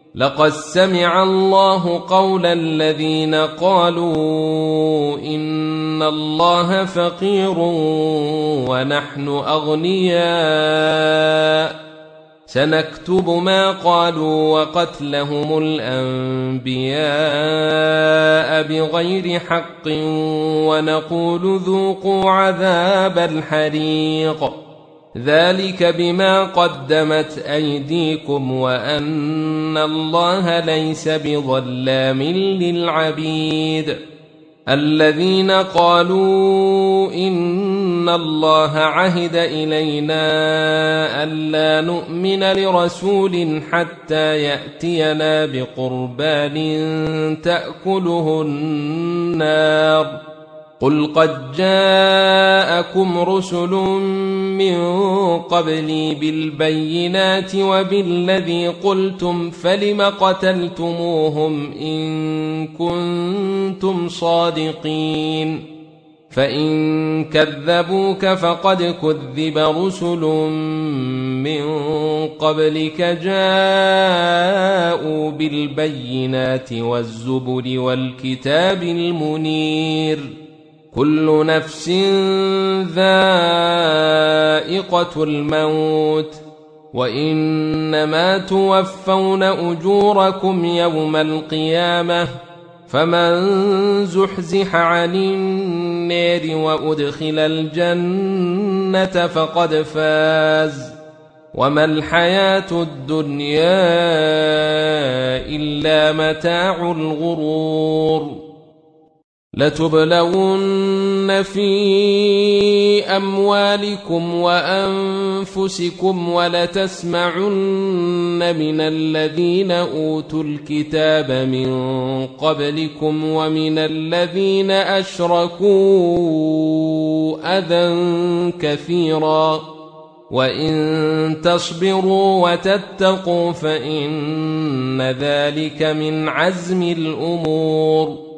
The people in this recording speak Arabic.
لقد سمع الله قول الذين قالوا إن الله فقير ونحن أغنياء سنكتب ما قالوا وقتلهم الأنبياء بغير حق ونقول ذوقوا عذاب الحريق ذلك بما قدمت أيديكم وأن الله ليس بظلام للعبيد الذين قالوا إن الله عهد إلينا ألا نؤمن لرسول حتى يأتينا بقربان تأكله النار قل قد جاءكم رسل من قبلي بالبينات وبالذي قلتم فلم قتلتموهم إن كنتم صادقين فإن كذبوك فقد كذب رسل من قبلك جاءوا بالبينات والزبر والكتاب المنير كل نفس ذائقة الموت وإنما توفون أجوركم يوم القيامة فمن زحزح عن النار وأدخل الجنة فقد فاز وما الحياة الدنيا إلا متاع الغرور لتبلون في أموالكم وأنفسكم ولتسمعن من الذين أوتوا الكتاب من قبلكم ومن الذين أشركوا أذى كثيرا وإن تصبروا وتتقوا فإن ذلك من عزم الأمور